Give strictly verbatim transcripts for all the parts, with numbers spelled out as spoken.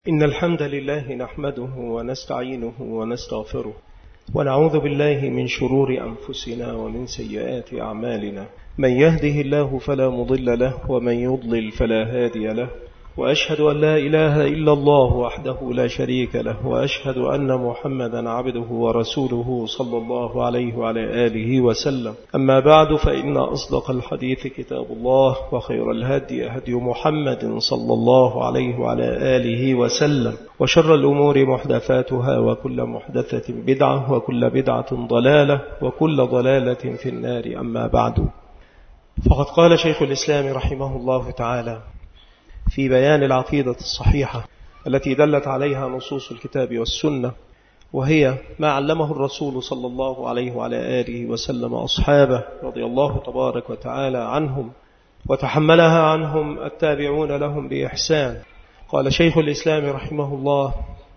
إن الحمد لله نحمده ونستعينه ونستغفره ونعوذ بالله من شرور أنفسنا ومن سيئات أعمالنا. من يهده الله فلا مضل له ومن يضلل فلا هادي له، وأشهد أن لا إله إلا الله وحده لا شريك له، وأشهد أن محمدا عبده ورسوله صلى الله عليه وعلى آله وسلم. أما بعد، فإن أصدق الحديث كتاب الله، وخير الهدي هدي محمد صلى الله عليه وعلى آله وسلم، وشر الأمور محدثاتها، وكل محدثة بدعة، وكل بدعة ضلالة، وكل ضلالة في النار. أما بعد، فقد قال شيخ الإسلام رحمه الله تعالى في بيان العقيدة الصحيحة التي دلت عليها نصوص الكتاب والسنة، وهي ما علمه الرسول صلى الله عليه وعلى آله وسلم أصحابه رضي الله تبارك وتعالى عنهم، وتحملها عنهم التابعون لهم بإحسان. قال شيخ الإسلام رحمه الله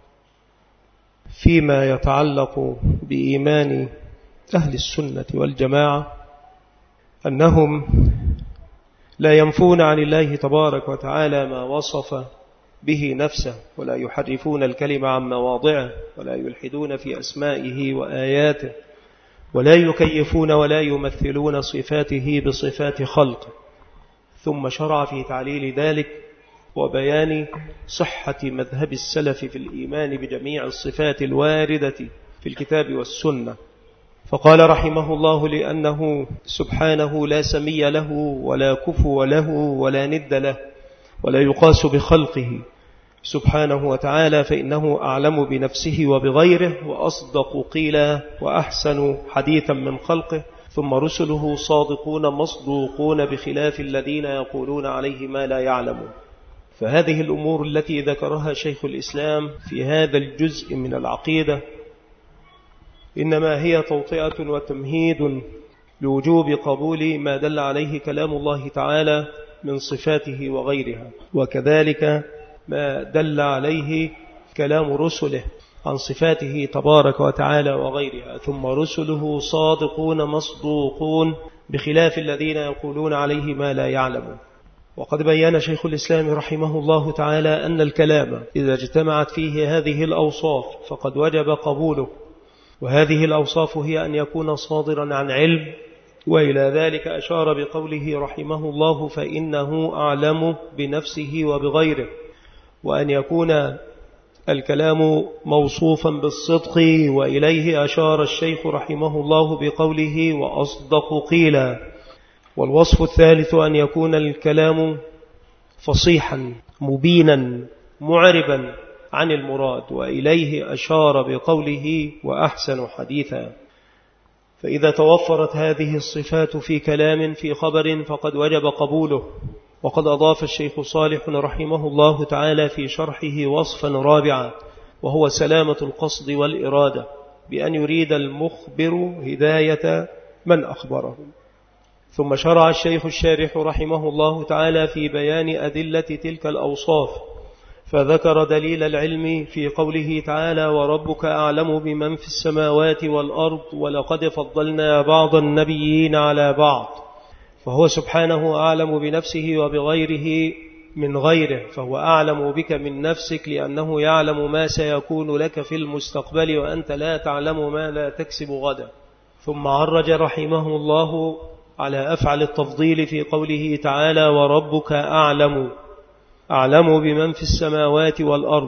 فيما يتعلق بإيمان أهل السنة والجماعة أنهم لا ينفون عن الله تبارك وتعالى ما وصف به نفسه، ولا يحرفون الكلمة عن مواضعه، ولا يلحدون في أسمائه وآياته، ولا يكيفون ولا يمثلون صفاته بصفات خلقه. ثم شرع في تعليل ذلك وبيان صحة مذهب السلف في الإيمان بجميع الصفات الواردة في الكتاب والسنة. فقال رحمه الله لأنه سبحانه لا سمي له ولا كفو له ولا ند له، ولا يقاس بخلقه سبحانه وتعالى، فإنه أعلم بنفسه وبغيره، وأصدق قيلا، وأحسن حديثا من خلقه. ثم رسله صادقون مصدوقون بخلاف الذين يقولون عليه ما لا يعلمون. فهذه الأمور التي ذكرها شيخ الإسلام في هذا الجزء من العقيدة إنما هي توطئة وتمهيد لوجوب قبول ما دل عليه كلام الله تعالى من صفاته وغيرها، وكذلك ما دل عليه كلام رسله عن صفاته تبارك وتعالى وغيرها. ثم رسله صادقون مصدوقون بخلاف الذين يقولون عليه ما لا يعلمون. وقد بيّن شيخ الإسلام رحمه الله تعالى أن الكلام إذا اجتمعت فيه هذه الأوصاف فقد وجب قبوله، وهذه الأوصاف هي أن يكون صادرا عن علم، وإلى ذلك أشار بقوله رحمه الله فإنه أعلم بنفسه وبغيره، وأن يكون الكلام موصوفا بالصدق، وإليه أشار الشيخ رحمه الله بقوله وأصدق قيلا. والوصف الثالث أن يكون الكلام فصيحا مبينا معربا عن المراد، وإليه أشار بقوله وأحسن حديثا. فإذا توفرت هذه الصفات في كلام في خبر فقد وجب قبوله. وقد أضاف الشيخ صالح رحمه الله تعالى في شرحه وصفا رابعا، وهو سلامة القصد والإرادة، بأن يريد المخبر هداية من أخبره. ثم شرع الشيخ الشارح رحمه الله تعالى في بيان أدلة تلك الأوصاف، فذكر دليل العلم في قوله تعالى وربك أعلم بمن في السماوات والأرض ولقد فضلنا بعض النبيين على بعض. فهو سبحانه أعلم بنفسه وبغيره من غيره، فهو أعلم بك من نفسك لأنه يعلم ما سيكون لك في المستقبل، وأنت لا تعلم ما لا تكسب غدا. ثم عرج رحمه الله على أفعل التفضيل في قوله تعالى وربك أعلم أعلم بمن في السماوات والأرض،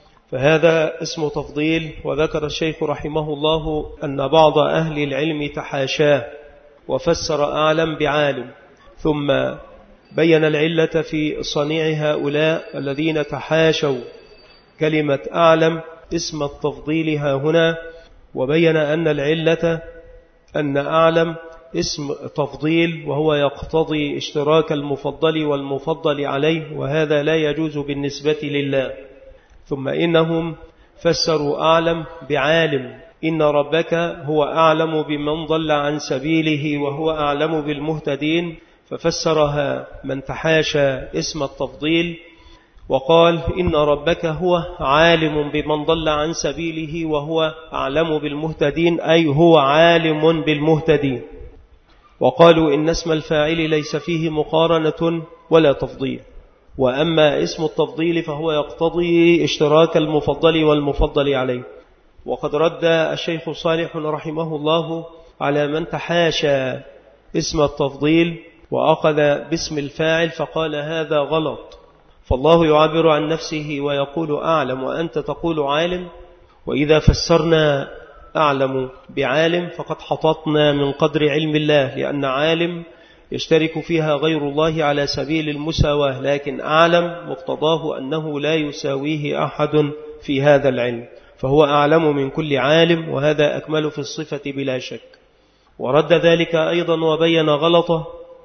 فهذا اسم تفضيل. وذكر الشيخ رحمه الله أن بعض أهل العلم تحاشاه وفسر أعلم بعالم، ثم بين العلة في صنيع هؤلاء الذين تحاشوا كلمة أعلم اسم التفضيل ها هنا، وبين أن العلة أن أعلم اسم تفضيل، وهو يقتضي اشتراك المفضل والمفضل عليه، وهذا لا يجوز بالنسبة لله. ثم إنهم فسروا أعلم بعالم، إن ربك هو أعلم بمن ضل عن سبيله وهو أعلم بالمهتدين، ففسرها من تحاشى اسم التفضيل وقال إن ربك هو عالم بمن ضل عن سبيله وهو أعلم بالمهتدين، أي هو عالم بالمهتدين. وقالوا إن اسم الفاعل ليس فيه مقارنة ولا تفضيل، وأما اسم التفضيل فهو يقتضي اشتراك المفضل والمفضل عليه. وقد رد الشيخ صالح رحمه الله على من تحاشى اسم التفضيل وأخذ باسم الفاعل فقال هذا غلط، فالله يعبر عن نفسه ويقول أعلم وأنت تقول عالم، وإذا فسرنا أعلم بعالم فقد حططنا من قدر علم الله، لأن عالم يشترك فيها غير الله على سبيل المساواة، لكن أعلم مقتضاه أنه لا يساويه أحد في هذا العلم، فهو أعلم من كل عالم، وهذا أكمل في الصفة بلا شك. ورد ذلك أيضا وبين غلطه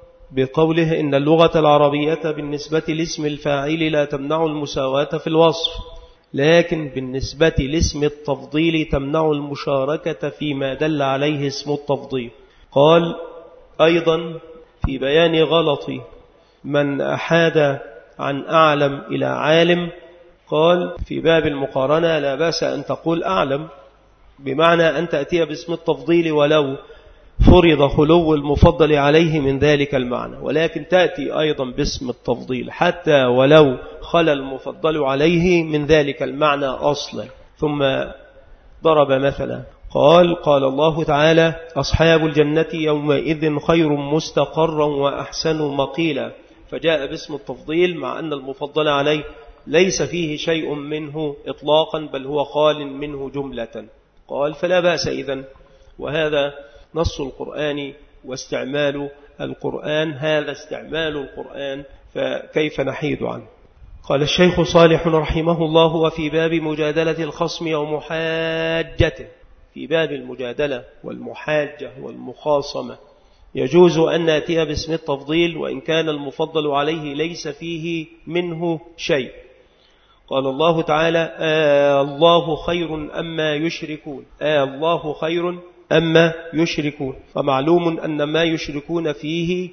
بقوله إن اللغة العربية بالنسبة لاسم الفاعل لا تمنع المساواة في الوصف، لكن بالنسبة لاسم التفضيل تمنع المشاركة فيما دل عليه اسم التفضيل. قال أيضا في بيان غلط من أحاد عن أعلم إلى عالم، قال في باب المقارنة لا بأس أن تقول أعلم، بمعنى أن تأتي باسم التفضيل ولو فرض خلو المفضل عليه من ذلك المعنى، ولكن تأتي أيضا باسم التفضيل حتى ولو خلى المفضل عليه من ذلك المعنى أصلا. ثم ضرب مثلا قال قال الله تعالى أصحاب الجنة يومئذ خير مستقرا وأحسن مقيلا، فجاء باسم التفضيل مع أن المفضل عليه ليس فيه شيء منه إطلاقا بل هو خال منه جملة. قال فلا بأس إذن، وهذا نص القرآن واستعمال القرآن، هذا استعمال القرآن، فكيف نحيد عنه؟ قال الشيخ صالح رحمه الله وفي باب مجادلة الخصم ومحاجته، في باب المجادلة والمحاجة والمخاصمة يجوز أن نأتي باسم التفضيل وإن كان المفضل عليه ليس فيه منه شيء. قال الله تعالى آه الله خير أما يشركون، آه الله خير أما يشركون، ومعلوم أن ما يشركون فيه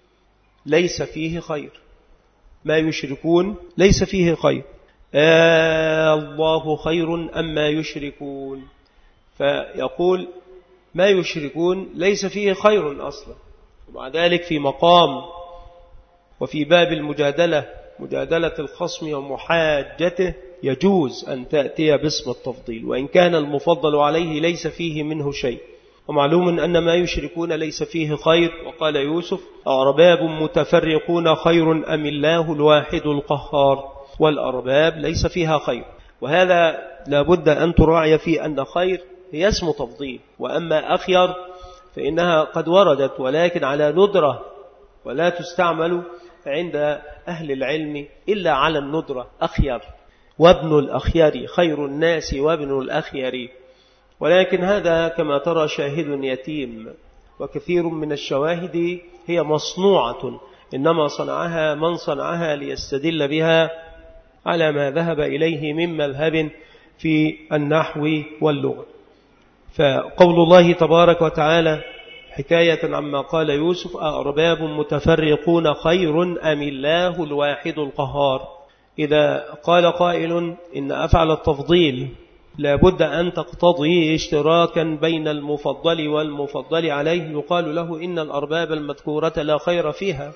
ليس فيه خير، ما يشركون ليس فيه خير. آه الله خير أما يشركون، فيقول ما يشركون ليس فيه خير أصلا، ومع ذلك في مقام وفي باب المجادلة مجادلة الخصم ومحاجته يجوز أن تأتي باسم التفضيل وإن كان المفضل عليه ليس فيه منه شيء، ومعلوم أن ما يشركون ليس فيه خير. وقال يوسف أرباب متفرقون خير أم الله الواحد القهار، والأرباب ليس فيها خير، وهذا لابد أن تراعي فيه أن خير هي اسم تفضيل، وأما أخير فإنها قد وردت ولكن على ندرة ولا تستعمل عند أهل العلم إلا على الندرة، أخير وابن الأخيار خير الناس وابن الأخيار، ولكن هذا كما ترى شاهد يتيم، وكثير من الشواهد هي مصنوعة إنما صنعها من صنعها ليستدل بها على ما ذهب إليه من مذهب في النحو واللغة. فقول الله تبارك وتعالى حكاية عما قال يوسف أأرباب متفرقون خير أم الله الواحد القهار، إذا قال قائل إن أفعل التفضيل لابد أن تقتضي اشتراكا بين المفضل والمفضل عليه، يقال له إن الأرباب المذكورة لا خير فيها،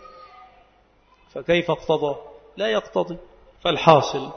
فكيف اقتضى؟ لا يقتضي. فالحاصل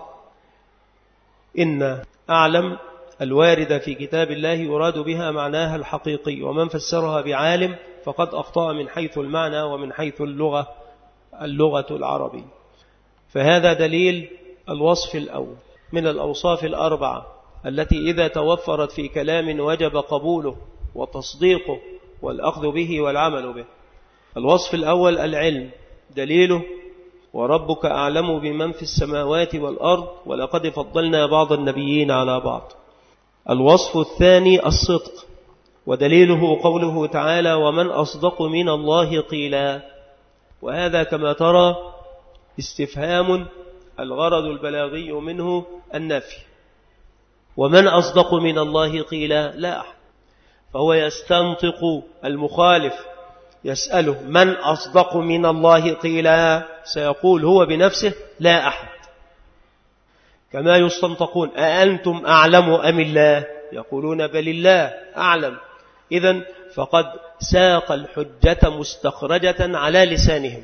إن أعلم الواردة في كتاب الله يراد بها معناها الحقيقي، ومن فسرها بعالم فقد أخطأ من حيث المعنى ومن حيث اللغة اللغة العربية. فهذا دليل الوصف الأول من الأوصاف الأربعة التي إذا توفرت في كلام وجب قبوله وتصديقه والأخذ به والعمل به. الوصف الأول العلم، دليله وربك أعلم بمن في السماوات والأرض ولقد فضلنا بعض النبيين على بعض. الوصف الثاني الصدق، ودليله قوله تعالى ومن أصدق من الله قيلا، وهذا كما ترى استفهام الغرض البلاغي منه النفي، ومن أصدق من الله قيلا لا أحد، فهو يستنطق المخالف يسأله من أصدق من الله قيلا، سيقول هو بنفسه لا أحد، كما يستنطقون أأنتم أعلم أم الله، يقولون بل الله أعلم. إذن فقد ساق الحجة مستخرجة على لسانهم،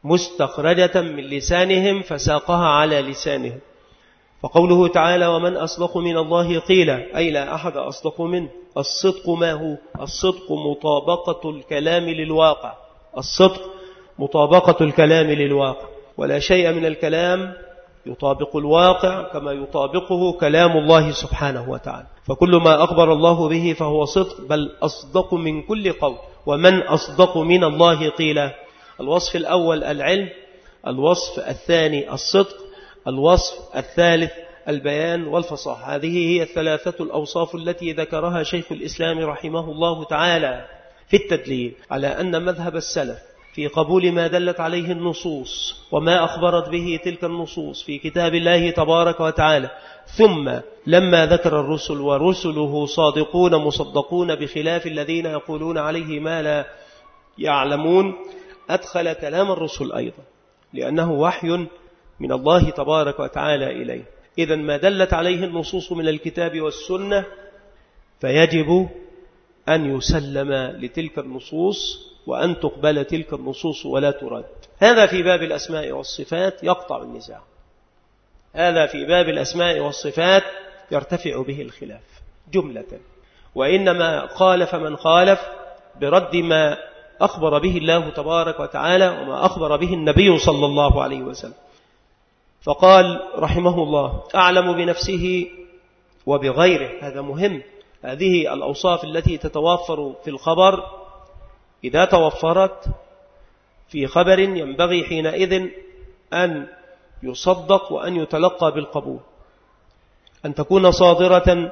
مستخرجة من لسانهم فساقها على لسانهم. فقوله تعالى ومن أصدق من الله قيلا، أي لا أحد أصدق منه. الصدق ما هو؟ الصدق مطابقة الكلام للواقع، الصدق مطابقة الكلام للواقع، ولا شيء من الكلام يطابق الواقع كما يطابقه كلام الله سبحانه وتعالى. فكل ما أخبر الله به فهو صدق، بل أصدق من كل قول. ومن أصدق من الله قيلا. الوصف الأول العلم، الوصف الثاني الصدق، الوصف الثالث البيان والفصاحة. هذه هي الثلاثة الأوصاف التي ذكرها شيخ الإسلام رحمه الله تعالى في التدليل على أن مذهب السلف في قبول ما دلت عليه النصوص وما أخبرت به تلك النصوص في كتاب الله تبارك وتعالى، ثم لما ذكر الرسل ورسله صادقون مصدقون بخلاف الذين يقولون عليه ما لا يعلمون، أدخل كلام الرسل أيضا لأنه وحي من الله تبارك وتعالى إليه. إذن ما دلت عليه النصوص من الكتاب والسنة فيجب أن يسلم لتلك النصوص وأن تقبل تلك النصوص ولا ترد. هذا في باب الأسماء والصفات يقطع النزاع، هذا في باب الأسماء والصفات يرتفع به الخلاف جملة. وإنما خالف من خالف برد ما أخبر به الله تبارك وتعالى وما أخبر به النبي صلى الله عليه وسلم. فقال رحمه الله أعلم بنفسه وبغيره. هذا مهم. هذه الأوصاف التي تتوفر في الخبر إذا توفرت في خبر ينبغي حينئذ أن يصدق وأن يتلقى بالقبول، أن تكون صادرة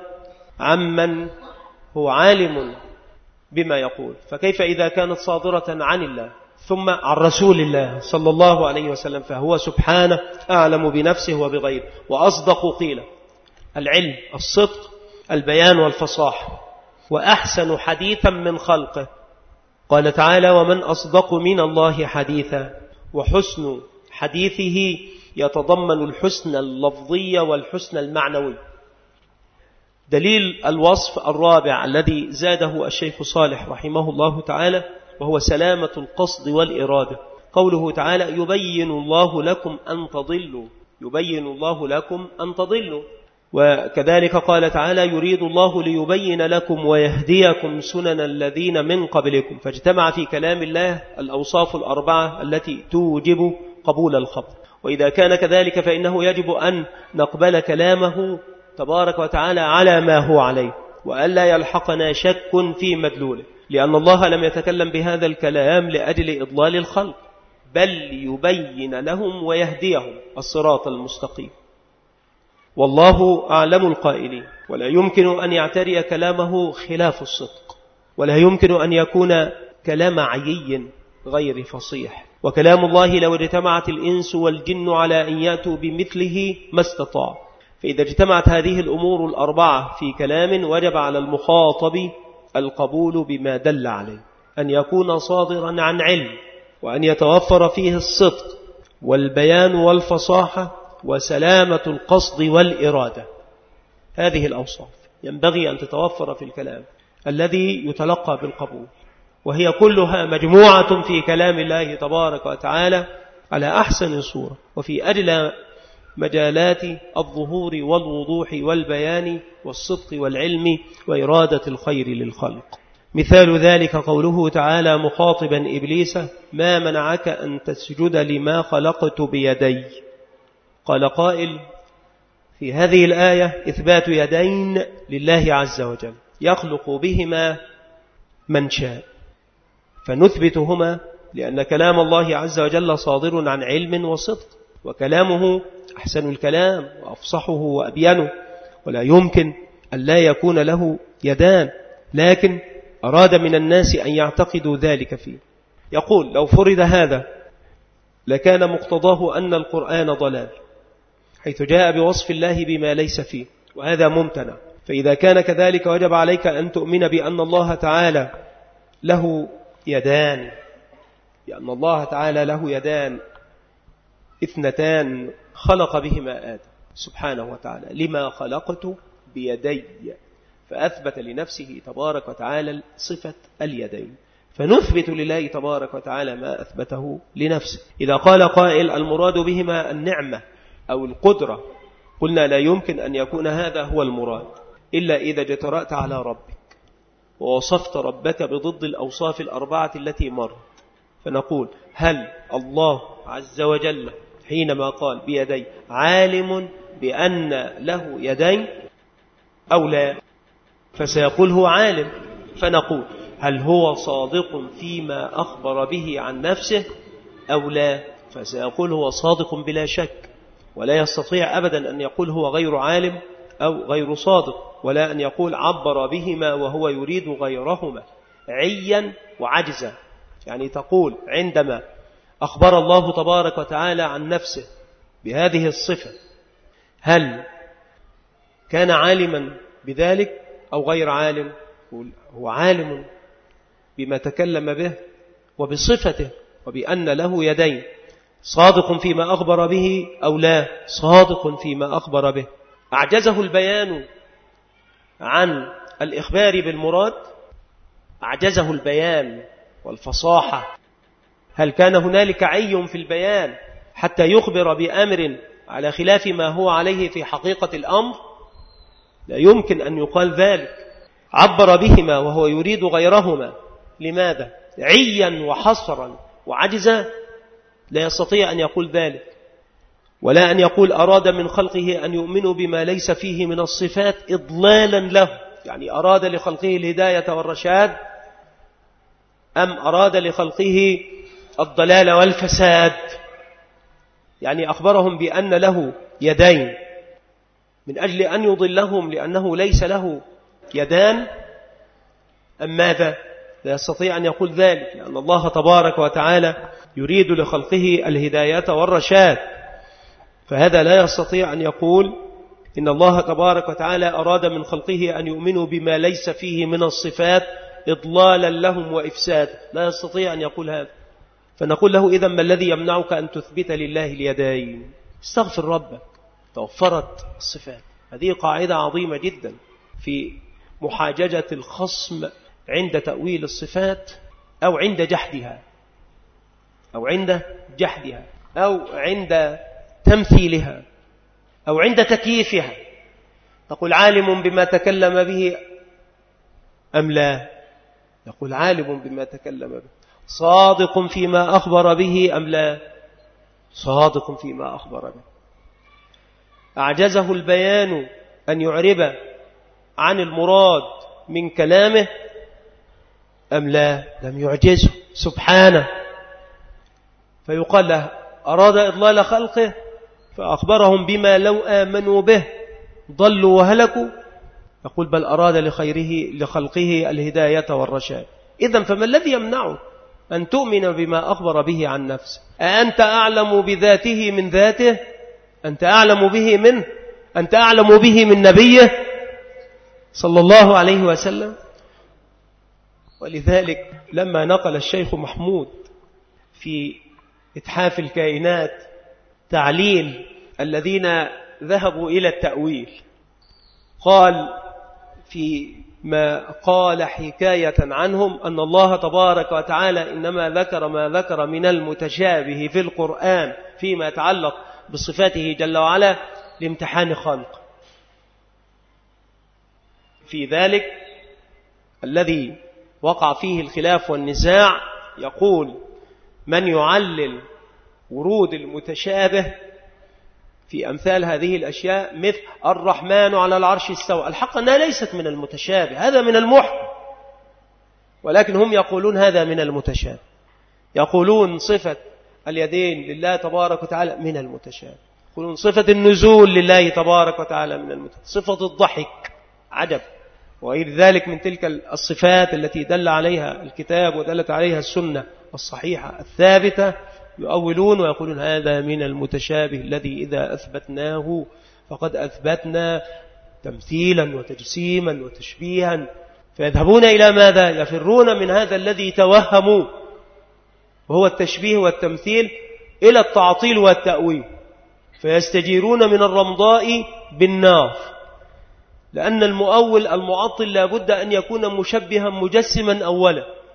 عمن هو عالم بما يقول. فكيف إذا كانت صادرة عن الله ثم عن رسول الله صلى الله عليه وسلم، فهو سبحانه أعلم بنفسه وبغيره وأصدق قيلا. العلم، الصدق، البيان والفصاحة، وأحسن حديثا من خلقه. قال تعالى ومن أصدق من الله حديثا. وحسن حديثه يتضمن الحسن اللفظي والحسن المعنوي. دليل الوصف الرابع الذي زاده الشيخ صالح رحمه الله تعالى وهو سلامة القصد والإرادة. قوله تعالى يبين الله لكم أن تضلوا، يبين الله لكم أن تضلوا. وكذلك قال تعالى يريد الله ليبين لكم ويهديكم سنن الذين من قبلكم. فاجتمع في كلام الله الأوصاف الأربعة التي توجب قبول الخبر. وإذا كان كذلك فإنه يجب أن نقبل كلامه تبارك وتعالى على ما هو عليه، وألا يلحقنا شك في مدلوله، لأن الله لم يتكلم بهذا الكلام لأجل إضلال الخلق، بل ليبين لهم ويهديهم الصراط المستقيم. والله أعلم القائلين. ولا يمكن أن يعتري كلامه خلاف الصدق، ولا يمكن أن يكون كلام عيي غير فصيح. وكلام الله لو اجتمعت الإنس والجن على أن يأتوا بمثله ما استطاع. فإذا اجتمعت هذه الأمور الأربعة في كلام وجب على المخاطب القبول بما دل عليه، أن يكون صادرا عن علم، وأن يتوفر فيه الصدق والبيان والفصاحة وسلامة القصد والإرادة. هذه الأوصاف ينبغي أن تتوفر في الكلام الذي يتلقى بالقبول، وهي كلها مجموعة في كلام الله تبارك وتعالى على أحسن صورة وفي أجل مجالات الظهور والوضوح والبيان والصدق والعلم وإرادة الخير للخلق. مثال ذلك قوله تعالى مخاطبا إبليس ما منعك أن تسجد لما خلقت بيدي. قال قائل في هذه الآية إثبات يدين لله عز وجل يخلق بهما من شاء، فنثبتهما لأن كلام الله عز وجل صادر عن علم وصدق، وكلامه أحسن الكلام وأفصحه وأبينه، ولا يمكن أن لا يكون له يدان، لكن أراد من الناس أن يعتقدوا ذلك فيه. يقول لو فرض هذا لكان مقتضاه أن القرآن ضلال، حيث جاء بوصف الله بما ليس فيه، وهذا ممتنع. فإذا كان كذلك وجب عليك أن تؤمن بأن الله تعالى له يدان، بأن الله تعالى له يدان اثنتان خلق بهما آدم سبحانه وتعالى. لما خلقت بيدي، فأثبت لنفسه تبارك وتعالى صفة اليدين. فنثبت لله تبارك وتعالى ما أثبته لنفسه. إذا قال قائل المراد بهما النعمة أو القدرة، قلنا لا يمكن أن يكون هذا هو المراد إلا إذا جترأت على ربك ووصفت ربك بضد الأوصاف الأربعة التي مرت، فنقول هل الله عز وجل حينما قال بيدي عالم بأن له يدين أو لا؟ فسيقول هو عالم، فنقول هل هو صادق فيما أخبر به عن نفسه أو لا؟ فسيقول هو صادق بلا شك، ولا يستطيع أبدا أن يقول هو غير عالم أو غير صادق، ولا أن يقول عبر بهما وهو يريد غيرهما عيا وعجزا. يعني تقول عندما أخبر الله تبارك وتعالى عن نفسه بهذه الصفة هل كان عالما بذلك أو غير عالم؟ هو عالم بما تكلم به وبصفته وبأن له يدين. صادق فيما أخبر به أو لا؟ صادق فيما أخبر به. أعجزه البيان عن الإخبار بالمراد؟ أعجزه البيان والفصاحة. هل كان هنالك عي في البيان حتى يخبر بأمر على خلاف ما هو عليه في حقيقة الأمر؟ لا يمكن أن يقال ذلك. عبر بهما وهو يريد غيرهما، لماذا؟ عيا وحصرا وعجزا؟ لا يستطيع أن يقول ذلك. ولا أن يقول أراد من خلقه أن يؤمنوا بما ليس فيه من الصفات إضلالا له، يعني أراد لخلقه الهداية والرشاد أم أراد لخلقه الضلال والفساد؟ يعني أخبرهم بأن له يدين من أجل أن يضلهم لأنه ليس له يدان أم ماذا؟ لا يستطيع أن يقول ذلك، لأن الله تبارك وتعالى يريد لخلقه الهداية والرشاد، فهذا لا يستطيع أن يقول إن الله تبارك وتعالى أراد من خلقه أن يؤمنوا بما ليس فيه من الصفات إضلالا لهم وإفساد. لا يستطيع أن يقول هذا. فنقول له إذن ما الذي يمنعك أن تثبت لله اليدين؟ استغفر ربك، توفرت الصفات. هذه قاعدة عظيمة جدا في محاججة الخصم عند تأويل الصفات أو عند جحدها أو عند جحدها أو عند تمثيلها أو عند تكييفها. تقول عالم بما تكلم به أم لا؟ يقول عالم بما تكلم به. صادق فيما أخبر به أم لا؟ صادق فيما أخبر به. أعجزه البيان أن يعرب عن المراد من كلامه أم لا؟ لم يعجزه سبحانه. فيقال له أراد إضلال خلقه فأخبرهم بما لو آمنوا به ضلوا وهلكوا، يقول بل أراد لخيره لخلقه الهداية والرشاد. إذن فما الذي يمنعه أن تؤمن بما أخبر به عن نفسه؟ أنت أعلم بذاته من ذاته؟ أنت أعلم به منه؟ أنت أعلم به من نبيه صلى الله عليه وسلم؟ ولذلك لما نقل الشيخ محمود في إتحاف الكائنات تعليل الذين ذهبوا إلى التأويل، قال في ما قال حكاية عنهم أن الله تبارك وتعالى إنما ذكر ما ذكر من المتشابه في القرآن فيما يتعلق بصفاته جل وعلا لامتحان خلق. في ذلك الذي وقع فيه الخلاف والنزاع يقول من يعلل ورود المتشابه في أمثال هذه الأشياء مثل الرحمن على العرش استوى، الحق أنها ليست من المتشابه، هذا من المحكم، ولكن هم يقولون هذا من المتشابه. يقولون صفة اليدين لله تبارك وتعالى من المتشابه، يقولون صفة النزول لله تبارك وتعالى من المتشابه، صفة الضحك عجب، وغير ذلك من تلك الصفات التي دل عليها الكتاب ودلت عليها السنة الصحيحة الثابتة. يؤولون ويقولون هذا من المتشابه الذي إذا أثبتناه فقد أثبتنا تمثيلا وتجسيما وتشبيها. فيذهبون إلى ماذا؟ يفرون من هذا الذي توهموا وهو التشبيه والتمثيل إلى التعطيل والتأويل، فيستجيرون من الرمضاء بالنار، لأن المؤول المعطل لا بد أن يكون مشبها مجسما أولا،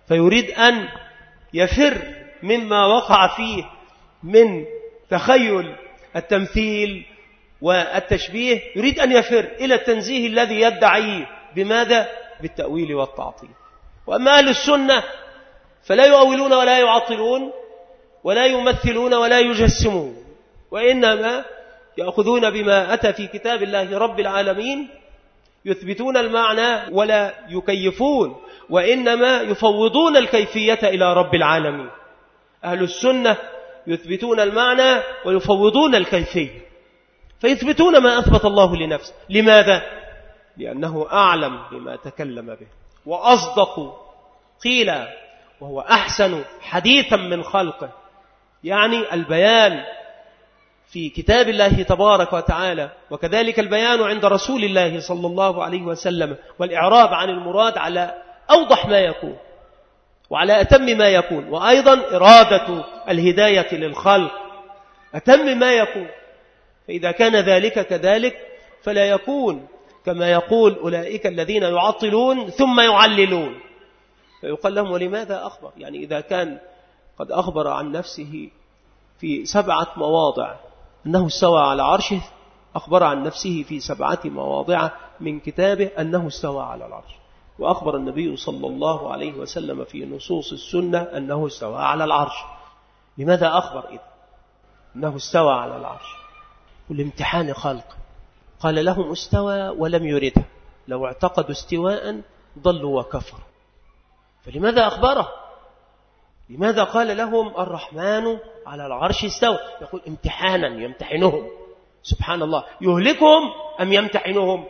فيريد أن يفر مما وقع فيه من تخيل التمثيل والتشبيه، يريد أن يفر إلى التنزيه الذي يدعيه. بماذا؟ بالتأويل والتعطيل. وأما أهل السنة فلا يؤولون ولا يعطلون ولا يمثلون ولا يجسمون، وإنما يأخذون بما أتى في كتاب الله رب العالمين، يثبتون المعنى ولا يكيفون، وإنما يفوضون الكيفية إلى رب العالمين. أهل السنة يثبتون المعنى ويفوضون الكيفية، فيثبتون ما أثبت الله لنفسه. لماذا؟ لأنه أعلم بما تكلم به وأصدق قيلا وهو أحسن حديثا من خلقه. يعني البيان في كتاب الله تبارك وتعالى، وكذلك البيان عند رسول الله صلى الله عليه وسلم، والإعراب عن المراد على أوضح ما يكون وعلى أتم ما يكون، وأيضا إرادة الهداية للخلق أتم ما يكون. فإذا كان ذلك كذلك فلا يكون كما يقول أولئك الذين يعطلون ثم يعللون، فيقال لهم ولماذا أخبر؟ يعني إذا كان قد أخبر عن نفسه في سبعة مواضع أنه استوى على عرشه، أخبر عن نفسه في سبعة مواضع من كتابه أنه استوى على العرش، وأخبر النبي صلى الله عليه وسلم في نصوص السنة أنه استوى على العرش. لماذا أخبر إذا أنه استوى على العرش؟ والامتحان خلق، قال لهم استوى ولم يرده، لو اعتقدوا استواء ضلوا وكفروا، فلماذا أخبره؟ لماذا قال لهم الرحمن على العرش استوى؟ يقول امتحانا يمتحنهم، سبحان الله، يهلكهم أم يمتحنهم؟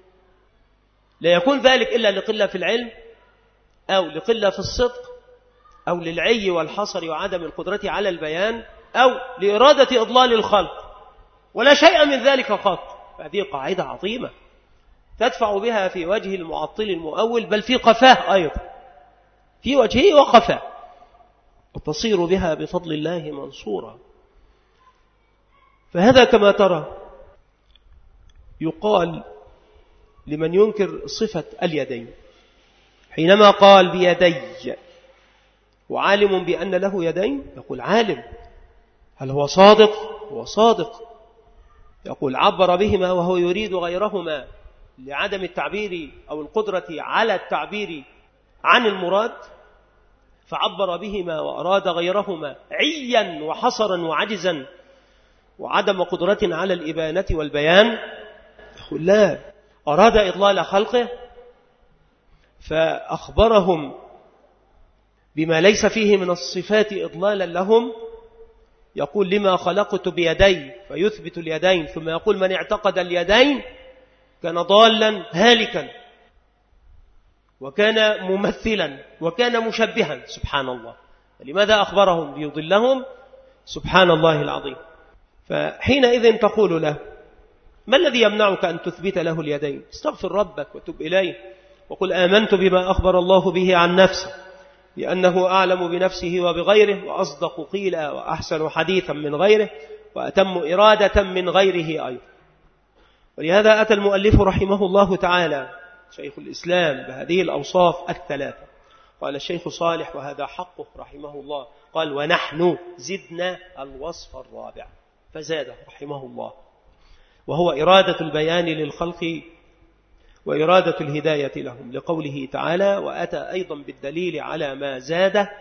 لا يكون ذلك إلا لقلة في العلم أو لقلة في الصدق أو للعي والحصر وعدم القدرة على البيان أو لإرادة إضلال الخلق، ولا شيء من ذلك قط. هذه قاعدة عظيمة تدفع بها في وجه المعطل المؤول، بل في قفاه أيضا، في وجهه وقفاه، وتصير بها بفضل الله منصورا. فهذا كما ترى يقال لمن ينكر صفة اليدين، حينما قال بيدي وعالم بأن له يدين، يقول عالم. هل هو صادق؟ هو صادق. يقول عبر بهما وهو يريد غيرهما لعدم التعبير أو القدرة على التعبير عن المراد، فعبر بهما وأراد غيرهما عيا وحصرا وعجزا وعدم قدرة على الإبانة والبيان. يقول لا، أراد إضلال خلقه فأخبرهم بما ليس فيه من الصفات إضلالا لهم. يقول لما خلقت بيدي فيثبت اليدين، ثم يقول من اعتقد اليدين كان ضالا هالكا وكان ممثلا وكان مشبها، سبحان الله. لماذا أخبرهم ليضلهم؟ سبحان الله العظيم. فحينئذ تقول له ما الذي يمنعك أن تثبت له اليدين؟ استغفر ربك وتب إليه وقل آمنت بما أخبر الله به عن نفسه لأنه أعلم بنفسه وبغيره وأصدق قيلا وأحسن حديثا من غيره وأتم إرادة من غيره أيضا. ولهذا أتى المؤلف رحمه الله تعالى شيخ الإسلام بهذه الأوصاف الثلاثة. قال الشيخ صالح وهذا حقه رحمه الله، قال ونحن زدنا الوصف الرابع، فزاده رحمه الله، وهو إرادة البيان للخلق وإرادة الهداية لهم، لقوله تعالى وأتى أيضا بالدليل على ما زاده،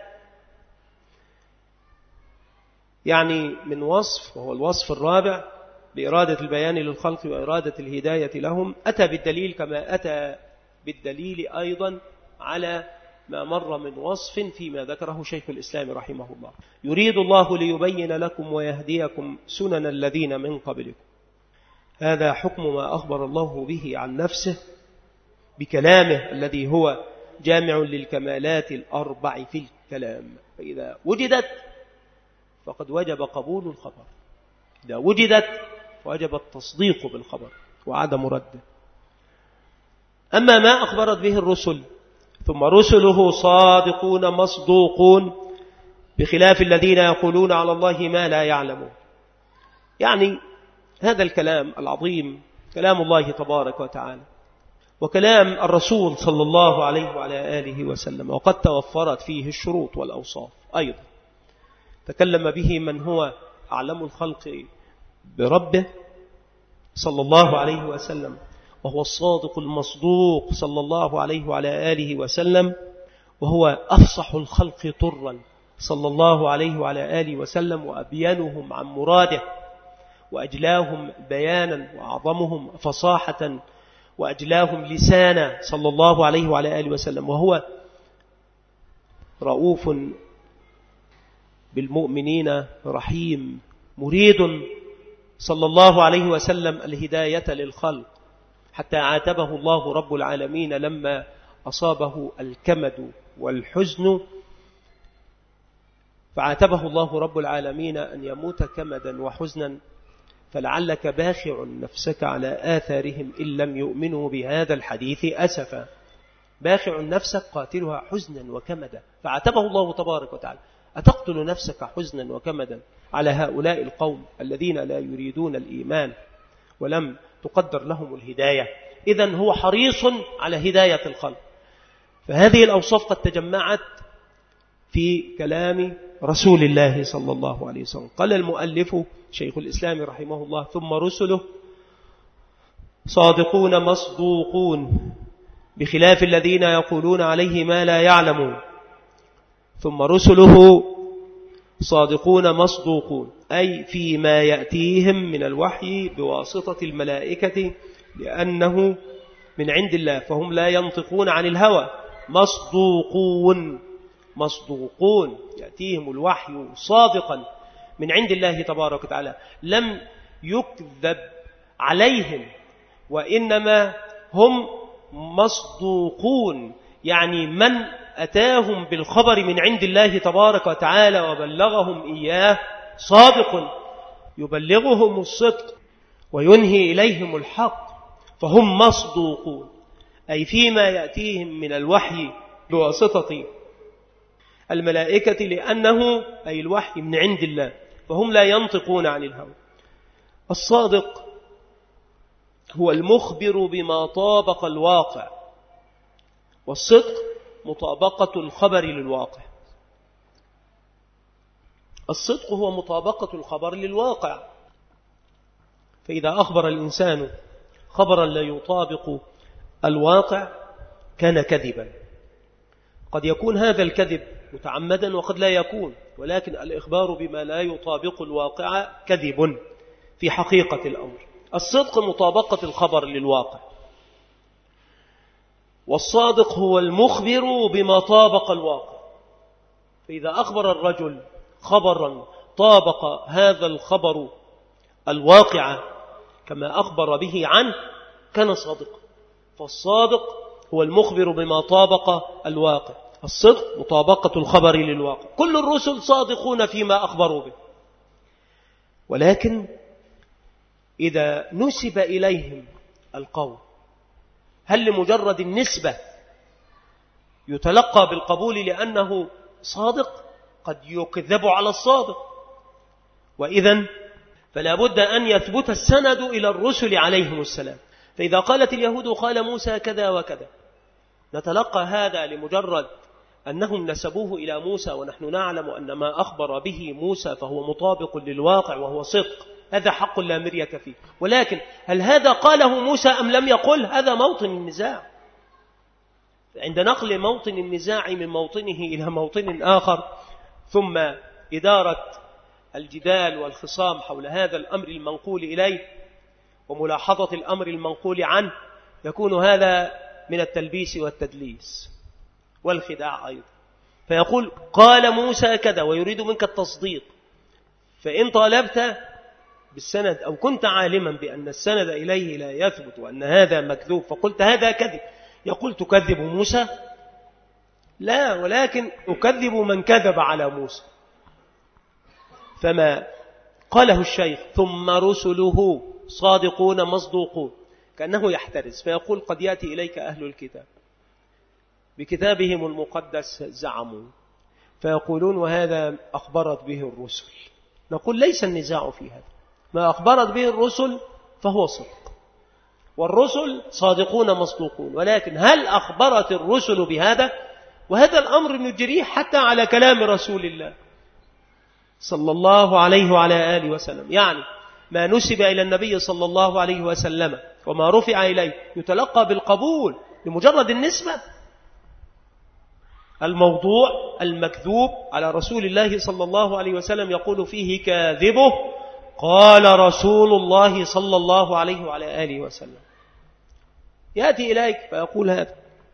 يعني من وصف وهو الوصف الرابع بإرادة البيان للخلق وإرادة الهداية لهم. أتى بالدليل كما أتى بالدليل أيضا على ما مر من وصف فيما ذكره شيخ الإسلام رحمه الله. يريد الله ليبين لكم ويهديكم سنن الذين من قبلكم. هذا حكم ما أخبر الله به عن نفسه بكلامه الذي هو جامع للكمالات الأربع في الكلام. فإذا وجدت فقد وجب قبول الخبر، إذا وجدت وجب التصديق بالخبر وعدم رده. أما ما أخبرت به الرسل ثم رسله صادقون مصدوقون بخلاف الذين يقولون على الله ما لا يعلمون. يعني هذا الكلام العظيم كلام الله تبارك وتعالى، وكلام الرسول صلى الله عليه وعلى آله وسلم، وقد توفرت فيه الشروط والأوصاف أيضا. تكلم به من هو أعلم الخلق بربه صلى الله عليه وسلم، وهو الصادق المصدوق صلى الله عليه وعلى آله وسلم، وهو أفصح الخلق طرا صلى الله عليه وعلى آله وسلم، وأبينهم عن مراده، وأجلاهم بيانا، وأعظمهم فصاحة، وأجلاهم لسانا صلى الله عليه وعلى آله وسلم. وهو رؤوف بالمؤمنين رحيم مريد صلى الله عليه وسلم الهداية للخلق، حتى عاتبه الله رب العالمين لما أصابه الكمد والحزن، فعاتبه الله رب العالمين أن يموت كمدا وحزنا، فلعلك باخع نفسك على آثارهم إن لم يؤمنوا بهذا الحديث أسفا. باخع نفسك قاتلها حزنا وكمدا، فعاتبه الله تبارك وتعالى: أتقتل نفسك حزنا وكمدا على هؤلاء القوم الذين لا يريدون الإيمان ولم تقدر لهم الهداية؟ إذن هو حريص على هداية الخلق. فهذه الأوصاف قد تجمعت في كلام رسول الله صلى الله عليه وسلم. قال المؤلف شيخ الإسلام رحمه الله: ثم رسله صادقون مصدوقون، بخلاف الذين يقولون عليه ما لا يعلمون. ثم رسله صادقون مصدوقون، أي فيما يأتيهم من الوحي بواسطة الملائكة، لأنه من عند الله، فهم لا ينطقون عن الهوى. مصدوقون مصدوقون يأتيهم الوحي صادقا من عند الله تبارك وتعالى، لم يكذب عليهم، وإنما هم مصدوقون، يعني من أتاهم بالخبر من عند الله تبارك وتعالى وبلغهم إياه صادق، يبلغهم الصدق وينهي إليهم الحق، فهم مصدوقون، أي فيما يأتيهم من الوحي بواسطة الملائكة، لأنه أي الوحي من عند الله، فهم لا ينطقون عن الهوى. الصادق هو المخبر بما طابق الواقع، والصدق مطابقة الخبر للواقع. الصدق هو مطابقة الخبر للواقع، فإذا أخبر الإنسان خبرا لا يطابق الواقع كان كذبا. قد يكون هذا الكذب متعمدا وقد لا يكون، ولكن الإخبار بما لا يطابق الواقع كذب في حقيقة الأمر. الصدق مطابقة الخبر للواقع، والصادق هو المخبر بما طابق الواقع. فإذا أخبر الرجل خبرا طابق هذا الخبر الواقع كما أخبر به عنه كان صادقا. فالصادق هو المخبر بما طابق الواقع، الصدق مطابقة الخبر للواقع. كل الرسل صادقون فيما أخبروا به، ولكن إذا نسب إليهم القول، هل لمجرد النسبة يتلقى بالقبول لأنه صادق؟ قد يكذب على الصادق، وإذن فلا بد أن يثبت السند إلى الرسل عليهم السلام. فإذا قالت اليهود قال موسى كذا وكذا، نتلقى هذا لمجرد أنهم نسبوه إلى موسى، ونحن نعلم أن ما أخبر به موسى فهو مطابق للواقع وهو صدق، هذا حق لا مرية فيه. ولكن هل هذا قاله موسى أم لم يقل؟ هذا موطن النزاع. عند نقل موطن النزاع من موطنه إلى موطن آخر، ثم إدارة الجدال والخصام حول هذا الأمر المنقول إليه وملاحظة الأمر المنقول عنه، يكون هذا من التلبيس والتدليس والخداع أيضا. فيقول قال موسى كذا ويريد منك التصديق، فإن طالبت بالسند أو كنت عالما بأن السند إليه لا يثبت وأن هذا مكذوب فقلت هذا كذب، يقول تكذب موسى؟ لا، ولكن أكذب من كذب على موسى. فما قاله الشيخ ثم رسله صادقون مصدوقون كأنه يحترز، فيقول قد يأتي إليك أهل الكتاب بكتابهم المقدس زعموا، فيقولون وهذا أخبرت به الرسل. نقول ليس النزاع في هذا، ما أخبرت به الرسل فهو صدق، والرسل صادقون مصدوقون، ولكن هل أخبرت الرسل بهذا؟ وهذا الأمر نجريه حتى على كلام رسول الله صلى الله عليه وعلى آله وسلم. يعني ما نسب إلى النبي صلى الله عليه وسلم وما رفع إليه يتلقى بالقبول لمجرد النسبة. الموضوع المكذوب على رسول الله صلى الله عليه وسلم يقول فيه كاذبه قال رسول الله صلى الله عليه وعلى آله وسلم. يأتي إليك فيقول هذا،